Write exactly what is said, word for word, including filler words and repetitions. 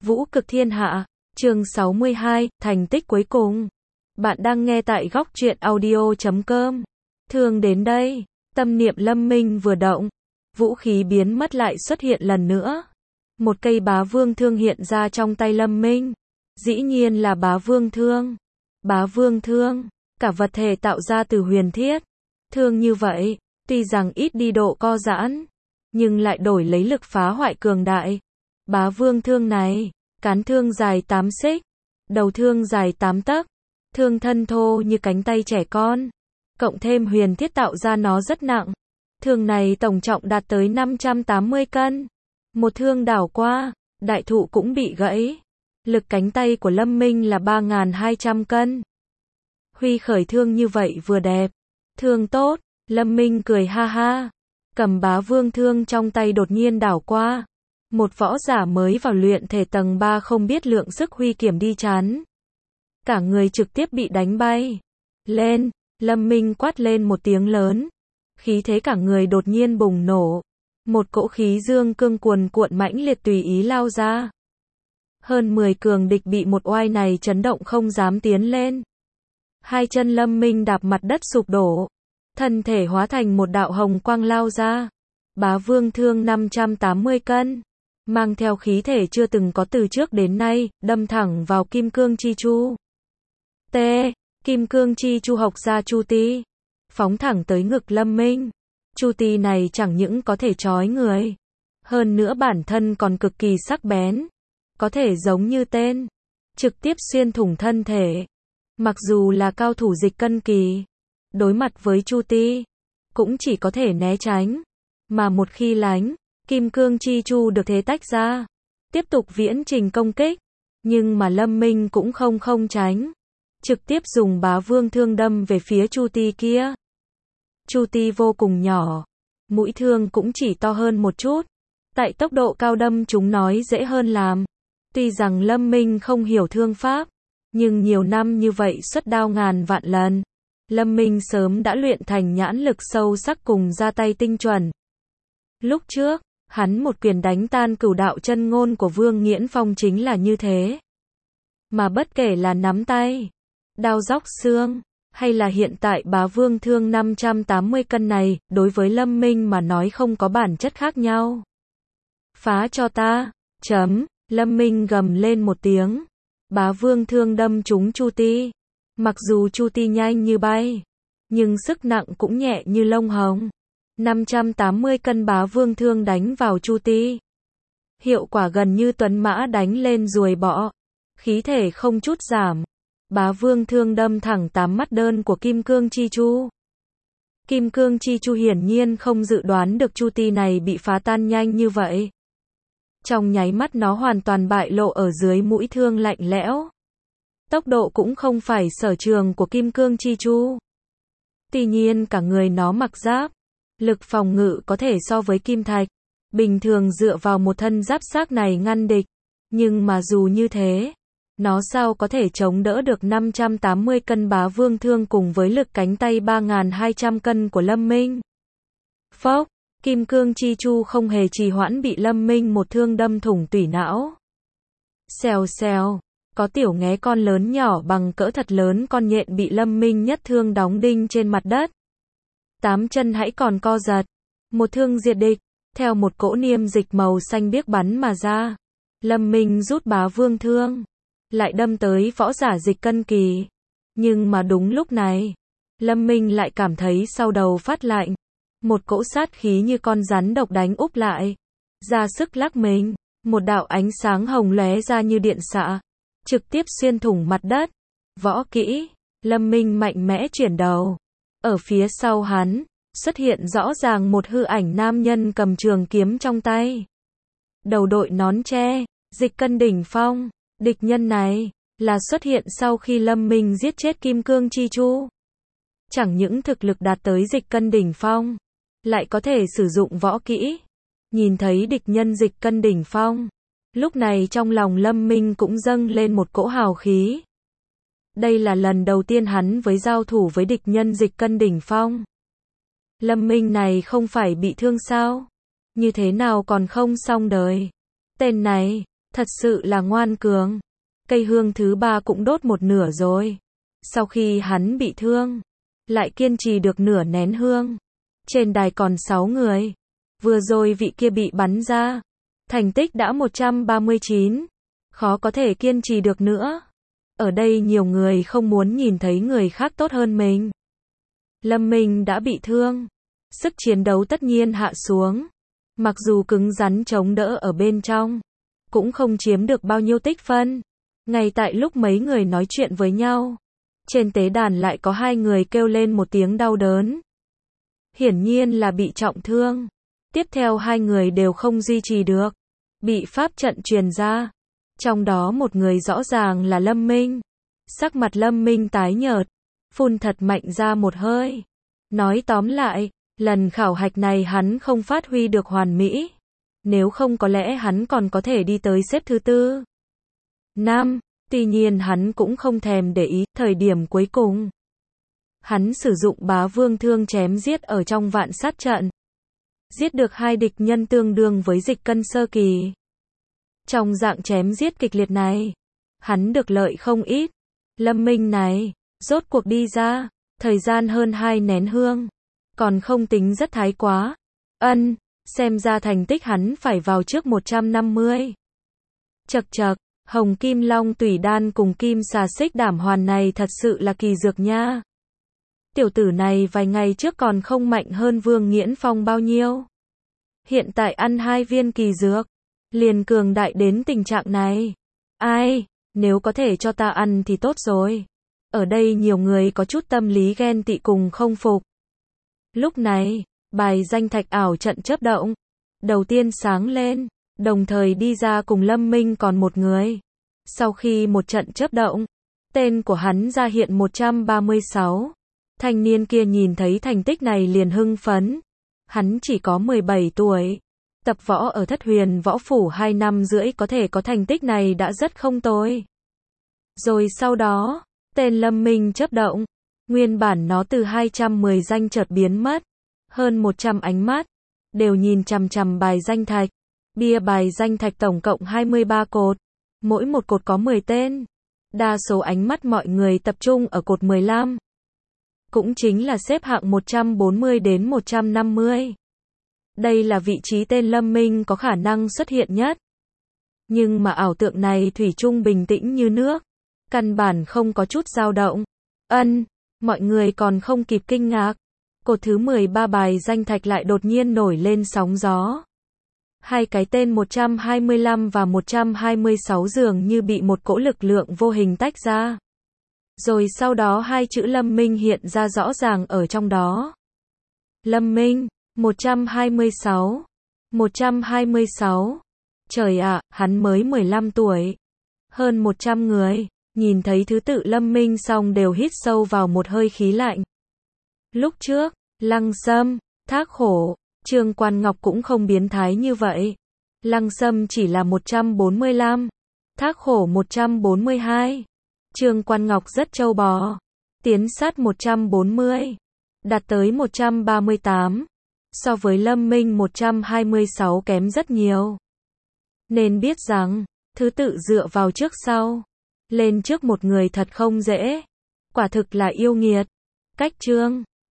Vũ cực thiên hạ, chương sáu mươi hai, thành tích cuối cùng. Bạn đang nghe tại góc truyện audio chấm com. Thương đến đây, tâm niệm Lâm Minh vừa động, vũ khí biến mất lại xuất hiện lần nữa. Một cây bá vương thương hiện ra trong tay Lâm Minh. Dĩ nhiên là bá vương thương. Bá vương thương, cả vật thể tạo ra từ huyền thiết. Thương như vậy, tuy rằng ít đi độ co giãn, nhưng lại đổi lấy lực phá hoại cường đại. Bá vương thương này, cán thương dài tám xích, đầu thương dài tám tấc, thương thân thô như cánh tay trẻ con, cộng thêm huyền thiết tạo ra nó rất nặng. Thương này tổng trọng đạt tới năm trăm tám mươi cân. Một thương đảo qua, đại thụ cũng bị gãy. Lực cánh tay của Lâm Minh là ba nghìn hai trăm cân. Huy khởi thương như vậy vừa đẹp, thương tốt, Lâm Minh cười ha ha, cầm bá vương thương trong tay đột nhiên đảo qua. Một võ giả mới vào luyện thể tầng ba không biết lượng sức huy kiểm đi chán. Cả người trực tiếp bị đánh bay. Lên, Lâm Minh quát lên một tiếng lớn. Khí thế cả người đột nhiên bùng nổ. Một cỗ khí dương cương cuồn cuộn mãnh liệt tùy ý lao ra. Hơn mười cường địch bị một oai này chấn động không dám tiến lên. Hai chân Lâm Minh đạp mặt đất sụp đổ. Thân thể hóa thành một đạo hồng quang lao ra. Bá vương thương năm trăm tám mươi cân. Mang theo khí thể chưa từng có từ trước đến nay, đâm thẳng vào kim cương chi chu. T. Kim cương chi chu học ra chu ti. Phóng thẳng tới ngực Lâm Minh. Chu ti này chẳng những có thể trói người. Hơn nữa bản thân còn cực kỳ sắc bén. Có thể giống như tên. Trực tiếp xuyên thủng thân thể. Mặc dù là cao thủ dịch cân kỳ. Đối mặt với chu ti. Cũng chỉ có thể né tránh. Mà một khi lánh. Kim cương chi chu được thế tách ra. Tiếp tục viễn trình công kích. Nhưng mà Lâm Minh cũng không không tránh. Trực tiếp dùng bá vương thương đâm về phía chu ti kia. Chu ti vô cùng nhỏ. Mũi thương cũng chỉ to hơn một chút. Tại tốc độ cao đâm chúng nói dễ hơn làm. Tuy rằng Lâm Minh không hiểu thương pháp. Nhưng nhiều năm như vậy xuất đao ngàn vạn lần. Lâm Minh sớm đã luyện thành nhãn lực sâu sắc cùng ra tay tinh chuẩn. Lúc trước, hắn một quyền đánh tan cửu đạo chân ngôn của Vương Nghiễn Phong chính là như thế. Mà bất kể là nắm tay, đao róc xương, hay là hiện tại bá vương thương năm trăm tám mươi cân này, đối với Lâm Minh mà nói không có bản chất khác nhau. Phá cho ta, chấm, Lâm Minh gầm lên một tiếng. Bá vương thương đâm trúng chu ti. Mặc dù chu ti nhanh như bay, nhưng sức nặng cũng nhẹ như lông hồng. năm trăm tám mươi cân bá vương thương đánh vào chu ti. Hiệu quả gần như tuấn mã đánh lên ruồi bọ. Khí thể không chút giảm. Bá vương thương đâm thẳng tám mắt đơn của kim cương chi chu. Kim cương chi chu hiển nhiên không dự đoán được chu ti này bị phá tan nhanh như vậy. Trong nháy mắt nó hoàn toàn bại lộ ở dưới mũi thương lạnh lẽo. Tốc độ cũng không phải sở trường của kim cương chi chu. Tuy nhiên cả người nó mặc giáp. Lực phòng ngự có thể so với kim thạch. Bình thường dựa vào một thân giáp xác này ngăn địch. Nhưng mà dù như thế, nó sao có thể chống đỡ được năm trăm tám mươi cân bá vương thương cùng với lực cánh tay ba nghìn hai trăm cân của Lâm Minh. Phốc, kim cương chi chu không hề trì hoãn bị Lâm Minh một thương đâm thủng tủy não. Xèo xèo, có tiểu nghé con lớn nhỏ bằng cỡ thật lớn con nhện bị Lâm Minh nhất thương đóng đinh trên mặt đất. Tám chân hãy còn co giật. Một thương diệt địch, theo một cỗ niêm dịch màu xanh biếc bắn mà ra. Lâm Minh rút bá vương thương, lại đâm tới võ giả dịch cân kỳ. Nhưng mà đúng lúc này, Lâm Minh lại cảm thấy sau đầu phát lạnh. Một cỗ sát khí như con rắn độc đánh úp lại. Ra sức lắc mình, một đạo ánh sáng hồng lóe ra như điện xạ. Trực tiếp xuyên thủng mặt đất. Võ kỹ, Lâm Minh mạnh mẽ chuyển đầu. Ở phía sau hắn, xuất hiện rõ ràng một hư ảnh nam nhân cầm trường kiếm trong tay. Đầu đội nón tre, dịch cân đỉnh phong. Địch nhân này, là xuất hiện sau khi Lâm Minh giết chết kim cương chi chu. Chẳng những thực lực đạt tới dịch cân đỉnh phong, lại có thể sử dụng võ kỹ. Nhìn thấy địch nhân dịch cân đỉnh phong, lúc này trong lòng Lâm Minh cũng dâng lên một cỗ hào khí. Đây là lần đầu tiên hắn với giao thủ với địch nhân dịch cân đỉnh phong. Lâm Minh này không phải bị thương sao? Như thế nào còn không xong đời? Tên này, Thật sự là ngoan cường. Cây hương thứ ba cũng đốt một nửa rồi. Sau khi hắn bị thương, lại kiên trì được nửa nén hương. Trên đài còn sáu người. Vừa rồi vị kia bị bắn ra. Thành tích đã một trăm ba mươi chín. Khó có thể kiên trì được nữa. Ở đây nhiều người không muốn nhìn thấy người khác tốt hơn mình. Lâm Minh đã bị thương. Sức chiến đấu tất nhiên hạ xuống. Mặc dù cứng rắn chống đỡ ở bên trong, cũng không chiếm được bao nhiêu tích phân. Ngay tại lúc mấy người nói chuyện với nhau, trên tế đàn lại có hai người kêu lên một tiếng đau đớn. Hiển nhiên là bị trọng thương. Tiếp theo hai người đều không duy trì được. Bị pháp trận truyền ra. Trong đó một người rõ ràng là Lâm Minh. Sắc mặt Lâm Minh tái nhợt. Phun thật mạnh ra một hơi. Nói tóm lại, lần khảo hạch này hắn không phát huy được hoàn mỹ. Nếu không có lẽ hắn còn có thể đi tới xếp thứ tư. Năm, tuy nhiên hắn cũng không thèm để ý, thời điểm cuối cùng. Hắn sử dụng bá vương thương chém giết ở trong vạn sát trận. Giết được hai địch nhân tương đương với dịch cân sơ kỳ. Trong dạng chém giết kịch liệt này, hắn được lợi không ít. Lâm Minh này, rốt cuộc đi ra, thời gian hơn hai nén hương. Còn không tính rất thái quá. Ân, xem ra thành tích hắn phải vào trước một trăm năm mươi. Chậc chậc, Hồng Kim Long Tủy Đan cùng Kim Xà Xích Đảm Hoàn này thật sự là kỳ dược nha. Tiểu tử này vài ngày trước còn không mạnh hơn Vương Nghiễn Phong bao nhiêu. Hiện tại ăn hai viên kỳ dược, liền cường đại đến tình trạng này. Ai, nếu có thể cho ta ăn thì tốt rồi. Ở đây nhiều người có chút tâm lý ghen tị cùng không phục. Lúc này, bài danh thạch ảo trận chớp động. Đầu tiên sáng lên, đồng thời đi ra cùng Lâm Minh còn một người. Sau khi một trận chớp động, tên của hắn ra hiện một trăm ba mươi sáu. Thanh niên kia nhìn thấy thành tích này liền hưng phấn. Hắn chỉ có mười bảy tuổi. Tập võ ở Thất Huyền Võ Phủ hai năm rưỡi có thể có thành tích này đã rất không tồi. Rồi sau đó, tên Lâm Minh chớp động. Nguyên bản nó từ hai trăm mười danh chợt biến mất. Hơn một trăm ánh mắt, đều nhìn chằm chằm bài danh thạch. Bia bài danh thạch tổng cộng hai mươi ba cột. Mỗi một cột có mười tên. Đa số ánh mắt mọi người tập trung ở cột mười lăm. Cũng chính là xếp hạng một trăm bốn mươi đến một trăm năm mươi. Đây là vị trí tên Lâm Minh có khả năng xuất hiện nhất. Nhưng mà ảo tượng này thủy chung bình tĩnh như nước. Căn bản không có chút dao động. Ân, mọi người còn không kịp kinh ngạc. Cột thứ mười ba bài danh thạch lại đột nhiên nổi lên sóng gió. Hai cái tên một trăm hai mươi lăm và một trăm hai mươi sáu dường như bị một cỗ lực lượng vô hình tách ra. Rồi sau đó hai chữ Lâm Minh hiện ra rõ ràng ở trong đó. Lâm Minh, một trăm hai mươi sáu. một trăm hai mươi sáu. Trời ạ, hắn mới mười lăm tuổi. Hơn một trăm người, nhìn thấy thứ tự Lâm Minh xong đều hít sâu vào một hơi khí lạnh. Lúc trước, Lăng Sâm, Thác Hổ, Trương Quan Ngọc cũng không biến thái như vậy. Lăng Sâm chỉ là một trăm bốn mươi lăm, Thác Hổ một trăm bốn mươi hai. Trương Quan Ngọc rất trâu bò, tiến sát một trăm bốn mươi, đạt tới một trăm ba mươi tám. So với Lâm Minh một trăm hai mươi sáu kém rất nhiều. Nên biết rằng, thứ tự dựa vào trước sau. Lên trước một người thật không dễ. Quả thực là yêu nghiệt. Cách chương